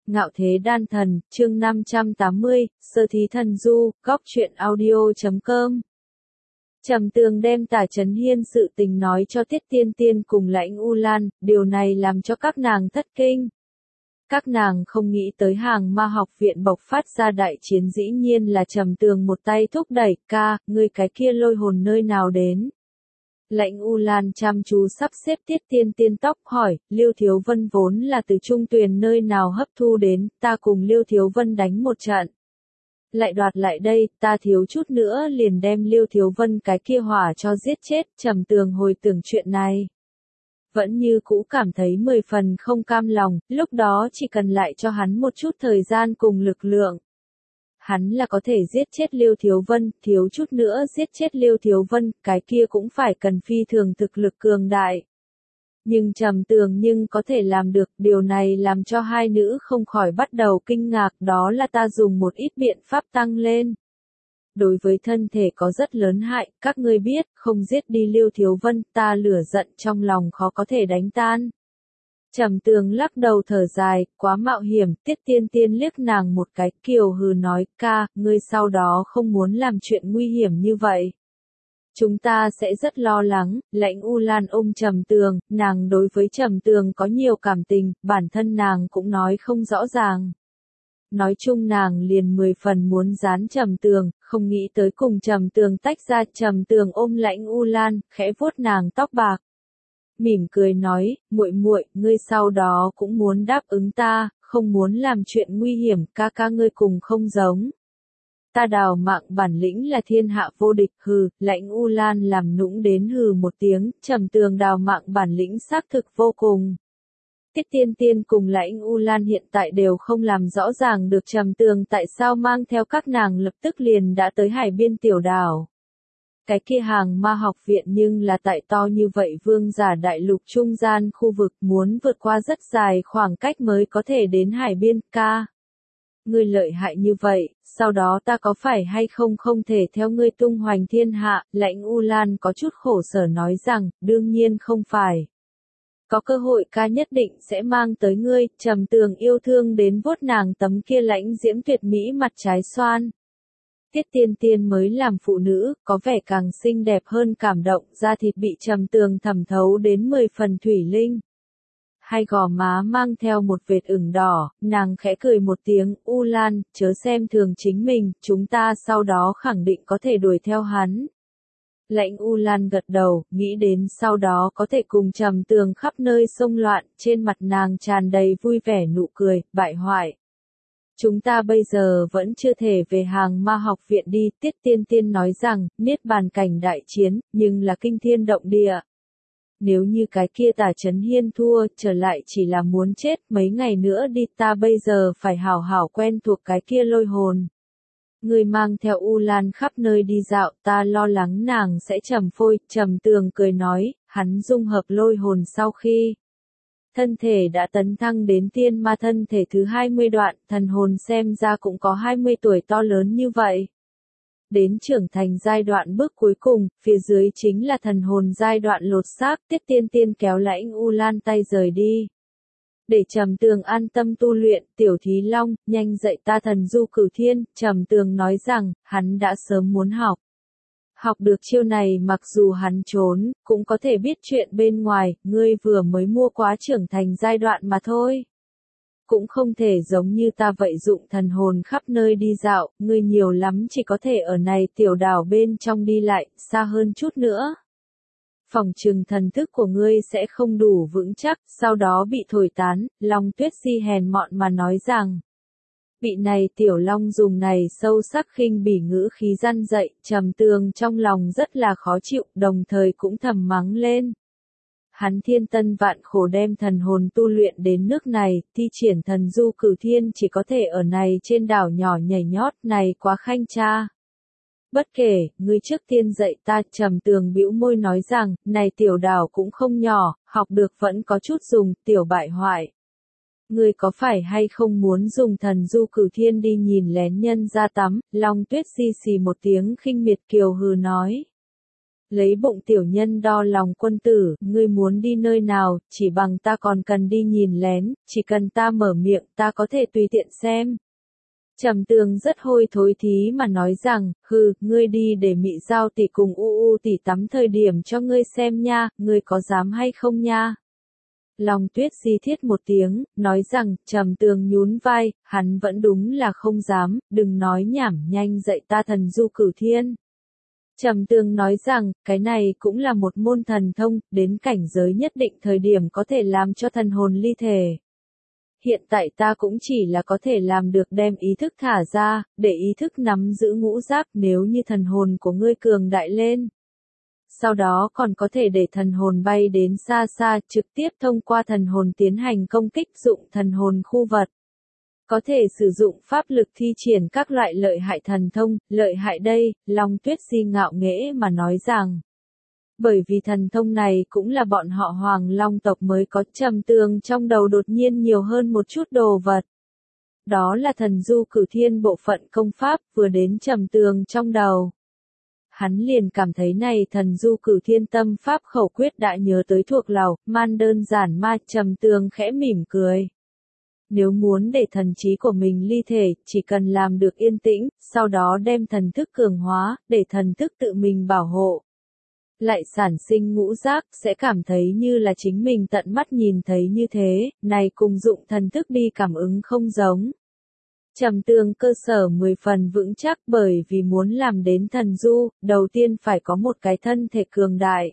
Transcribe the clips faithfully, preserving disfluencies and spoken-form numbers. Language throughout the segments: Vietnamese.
Ngạo thế đan thần, chương năm trăm tám mươi, sơ thí thần du, góc truyện audio chấm com. Trầm Tường đem Tả Chấn Hiên sự tình nói cho Tiết Tiên Tiên cùng Lãnh U Lan, điều này làm cho các nàng thất kinh. Các nàng không nghĩ tới Hàng Ma học viện bộc phát ra đại chiến, dĩ nhiên là Trầm Tường một tay thúc đẩy. Ca, ngươi cái kia lôi hồn nơi nào đến? Lãnh U Lan chăm chú sắp xếp Tiết Tiên Tiên tóc, hỏi, Liêu Thiếu Vân vốn là từ Trung Tuyền nơi nào hấp thu đến, ta cùng Liêu Thiếu Vân đánh một trận. Lại đoạt lại đây, ta thiếu chút nữa liền đem Liêu Thiếu Vân cái kia hỏa cho giết chết. Trầm Tường hồi tưởng chuyện này, vẫn như cũ cảm thấy mười phần không cam lòng, lúc đó chỉ cần lại cho hắn một chút thời gian cùng lực lượng, hắn là có thể giết chết Liêu Thiếu Vân, thiếu chút nữa giết chết Liêu Thiếu Vân, cái kia cũng phải cần phi thường thực lực cường đại. Nhưng Trầm Tường nhưng có thể làm được, điều này làm cho hai nữ không khỏi bắt đầu kinh ngạc, đó là ta dùng một ít biện pháp tăng lên. Đối với thân thể có rất lớn hại, các ngươi biết, không giết đi Liêu Thiếu Vân, ta lửa giận trong lòng khó có thể đánh tan. Trầm Tường lắc đầu thở dài, quá mạo hiểm. Tiết Tiên Tiên liếc nàng một cái, kiều hừ nói, ca, ngươi sau đó không muốn làm chuyện nguy hiểm như vậy. Chúng ta sẽ rất lo lắng. Lãnh U Lan ôm Trầm Tường, nàng đối với Trầm Tường có nhiều cảm tình, bản thân nàng cũng nói không rõ ràng. Nói chung nàng liền mười phần muốn dán Trầm Tường, không nghĩ tới cùng Trầm Tường tách ra. Trầm Tường ôm Lãnh U Lan, khẽ vuốt nàng tóc bạc, mỉm cười nói, muội muội, ngươi sau đó cũng muốn đáp ứng ta, không muốn làm chuyện nguy hiểm, ca ca ngươi cùng không giống. Ta đào mạng bản lĩnh là thiên hạ vô địch. Hừ. Lãnh U Lan làm nũng đến hừ một tiếng. Trầm Tường đào mạng bản lĩnh xác thực vô cùng. Tiết Tiên Tiên cùng Lãnh U Lan hiện tại đều không làm rõ ràng được Trầm Tường tại sao mang theo các nàng lập tức liền đã tới hải biên tiểu đảo. Cái kia Hàng Ma học viện nhưng là tại to như vậy vương giả đại lục trung gian khu vực, muốn vượt qua rất dài khoảng cách mới có thể đến hải biên. Ca, ngươi lợi hại như vậy, sau đó ta có phải hay không không thể theo ngươi tung hoành thiên hạ? Lãnh U Lan có chút khổ sở nói rằng, đương nhiên không phải. Có cơ hội ca nhất định sẽ mang tới ngươi. Trầm Tường yêu thương đến vuốt nàng tấm kia lãnh diễm tuyệt mỹ mặt trái xoan. Tiết Tiên Tiên mới làm phụ nữ, có vẻ càng xinh đẹp hơn cảm động, da thịt bị Trầm Tường thẩm thấu đến mười phần thủy linh. Hai gò má mang theo một vệt ửng đỏ, nàng khẽ cười một tiếng, U Lan, chớ xem thường chính mình, chúng ta sau đó khẳng định có thể đuổi theo hắn. Lãnh U Lan gật đầu, nghĩ đến sau đó có thể cùng Trầm Tường khắp nơi xông loạn, trên mặt nàng tràn đầy vui vẻ nụ cười, bại hoại. Chúng ta bây giờ vẫn chưa thể về Hàng Ma học viện đi. Tiết Tiên Tiên nói rằng, niết bàn cảnh đại chiến, nhưng là kinh thiên động địa. Nếu như cái kia Tả Chấn Hiên thua, trở lại chỉ là muốn chết, mấy ngày nữa đi, ta bây giờ phải hảo hảo quen thuộc cái kia lôi hồn. Người mang theo U Lan khắp nơi đi dạo, ta lo lắng nàng sẽ trầm phôi. Trầm Tường cười nói, hắn dung hợp lôi hồn sau khi thân thể đã tấn thăng đến tiên ma thân thể thứ hai mươi đoạn, thần hồn xem ra cũng có hai mươi tuổi to lớn như vậy. Đến trưởng thành giai đoạn bước cuối cùng, phía dưới chính là thần hồn giai đoạn lột xác. Tiết Tiên Tiên kéo Lãnh U Lan tay rời đi. Để Trầm Tường an tâm tu luyện, Tiểu Thí Long, nhanh dạy ta thần du cửu thiên. Trầm Tường nói rằng, hắn đã sớm muốn học. Học được chiêu này mặc dù hắn trốn, cũng có thể biết chuyện bên ngoài, ngươi vừa mới mua quá trưởng thành giai đoạn mà thôi. Cũng không thể giống như ta vậy dụng thần hồn khắp nơi đi dạo, ngươi nhiều lắm chỉ có thể ở này tiểu đảo bên trong đi lại, xa hơn chút nữa. Phòng trừng thần thức của ngươi sẽ không đủ vững chắc, sau đó bị thổi tán. Long Tuyết Si hèn mọn mà nói rằng. Vị này tiểu long dùng này sâu sắc khinh bỉ ngữ khí răn dạy, Trầm Tường trong lòng rất là khó chịu, đồng thời cũng thầm mắng lên. Hắn thiên tân vạn khổ đem thần hồn tu luyện đến nước này, thi triển thần du cửu thiên chỉ có thể ở này trên đảo nhỏ nhảy nhót, này quá khanh cha. Bất kể, ngươi trước tiên dạy ta. Trầm Tường bĩu môi nói rằng, này tiểu đảo cũng không nhỏ, học được vẫn có chút dùng, tiểu bại hoại. Ngươi có phải hay không muốn dùng thần du cửu thiên đi nhìn lén nhân ra tắm? Long Tuyết Si xì một tiếng khinh miệt kiều hừ nói. Lấy bụng tiểu nhân đo lòng quân tử, ngươi muốn đi nơi nào, chỉ bằng ta còn cần đi nhìn lén, chỉ cần ta mở miệng ta có thể tùy tiện xem. Trầm Tường rất hôi thối thí mà nói rằng, hừ, ngươi đi để Mị Giao tỷ cùng U U tỷ tắm thời điểm cho ngươi xem nha, ngươi có dám hay không nha? Long Tuyết di thiết một tiếng, nói rằng, Trầm Tường nhún vai, hắn vẫn đúng là không dám, đừng nói nhảm, nhanh dạy ta thần du cửu thiên. Trầm Tường nói rằng, cái này cũng là một môn thần thông, đến cảnh giới nhất định thời điểm có thể làm cho thần hồn ly thể. Hiện tại ta cũng chỉ là có thể làm được đem ý thức thả ra, để ý thức nắm giữ ngũ giác nếu như thần hồn của ngươi cường đại lên. Sau đó còn có thể để thần hồn bay đến xa xa, trực tiếp thông qua thần hồn tiến hành công kích dụng thần hồn khu vật. Có thể sử dụng pháp lực thi triển các loại lợi hại thần thông, lợi hại đây, Long Tuyết Di ngạo nghễ mà nói rằng. Bởi vì thần thông này cũng là bọn họ Hoàng Long tộc mới có. Trầm Tường trong đầu đột nhiên nhiều hơn một chút đồ vật. Đó là thần du cửu thiên bộ phận công pháp vừa đến Trầm Tường trong đầu. Hắn liền cảm thấy này thần du cửu thiên tâm pháp khẩu quyết đã nhớ tới thuộc lòng, man đơn giản ma. Trầm Tường khẽ mỉm cười. Nếu muốn để thần trí của mình ly thể, chỉ cần làm được yên tĩnh, sau đó đem thần thức cường hóa, để thần thức tự mình bảo hộ. Lại sản sinh ngũ giác, sẽ cảm thấy như là chính mình tận mắt nhìn thấy như thế, này cùng dụng thần thức đi cảm ứng không giống. Trầm Tường cơ sở mười phần vững chắc bởi vì muốn làm đến thần du, đầu tiên phải có một cái thân thể cường đại.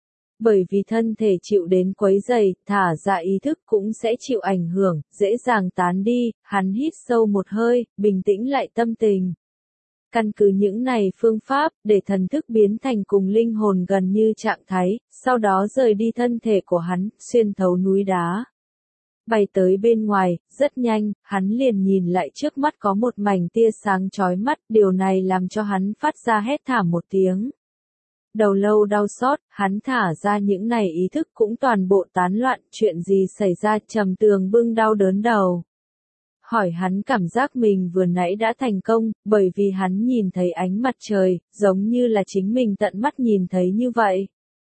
Bởi vì thân thể chịu đến quấy rầy, thả ra ý thức cũng sẽ chịu ảnh hưởng, dễ dàng tán đi, hắn hít sâu một hơi, bình tĩnh lại tâm tình. Căn cứ những này phương pháp, để thần thức biến thành cùng linh hồn gần như trạng thái, sau đó rời đi thân thể của hắn, xuyên thấu núi đá. Bay tới bên ngoài, rất nhanh, hắn liền nhìn lại trước mắt có một mảnh tia sáng chói mắt, điều này làm cho hắn phát ra hét thảm một tiếng. Đầu lâu đau xót, hắn thả ra những này ý thức cũng toàn bộ tán loạn, chuyện gì xảy ra. Trầm Tường bưng đau đớn đầu. Hỏi hắn cảm giác mình vừa nãy đã thành công, bởi vì hắn nhìn thấy ánh mặt trời, giống như là chính mình tận mắt nhìn thấy như vậy.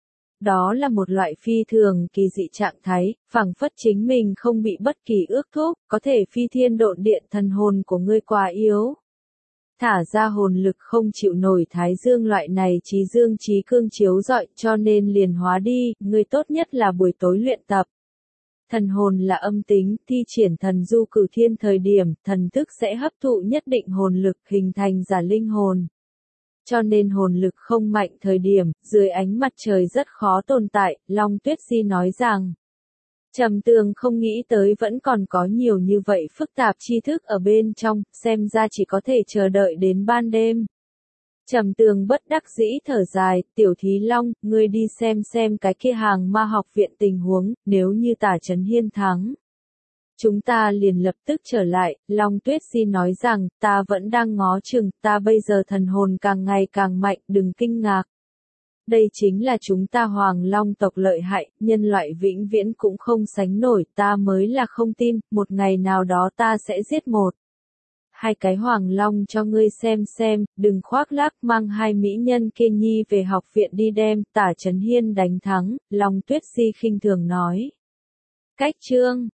Đó là một loại phi thường kỳ dị trạng thái, phảng phất chính mình không bị bất kỳ ước thúc, có thể phi thiên độn điện. Thần hồn của ngươi quá yếu. Thả ra hồn lực không chịu nổi thái dương loại này trí dương trí cương chiếu rọi, cho nên liền hóa đi, ngươi tốt nhất là buổi tối luyện tập. Thần hồn là âm tính, thi triển thần du cửu thiên thời điểm, thần thức sẽ hấp thụ nhất định hồn lực hình thành giả linh hồn. Cho nên hồn lực không mạnh thời điểm, dưới ánh mặt trời rất khó tồn tại, Long Tuyết Di nói rằng. Trầm Tường không nghĩ tới vẫn còn có nhiều như vậy phức tạp tri thức ở bên trong, xem ra chỉ có thể chờ đợi đến ban đêm. Trầm Tường bất đắc dĩ thở dài, Tiểu Thí Long, ngươi đi xem xem cái kia hàng ma học viện tình huống, nếu như Tả Chấn Hiên thắng. Chúng ta liền lập tức trở lại, Long Tuyết Di nói rằng, ta vẫn đang ngó chừng, ta bây giờ thần hồn càng ngày càng mạnh, đừng kinh ngạc. Đây chính là chúng ta Hoàng Long tộc lợi hại, nhân loại vĩnh viễn cũng không sánh nổi, ta mới là không tin, một ngày nào đó ta sẽ giết một. Hai cái Hoàng Long cho ngươi xem xem, đừng khoác lác, mang hai mỹ nhân kia nhi về học viện đi đem, Tả Chấn Hiên đánh thắng, Long Tuyết Di khinh thường nói. Cách chương